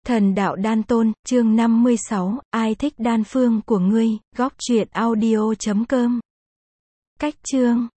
Thần đạo đan tôn, chương 56, ai thích đan phương của ngươi, góc truyện audio.com. Cách chương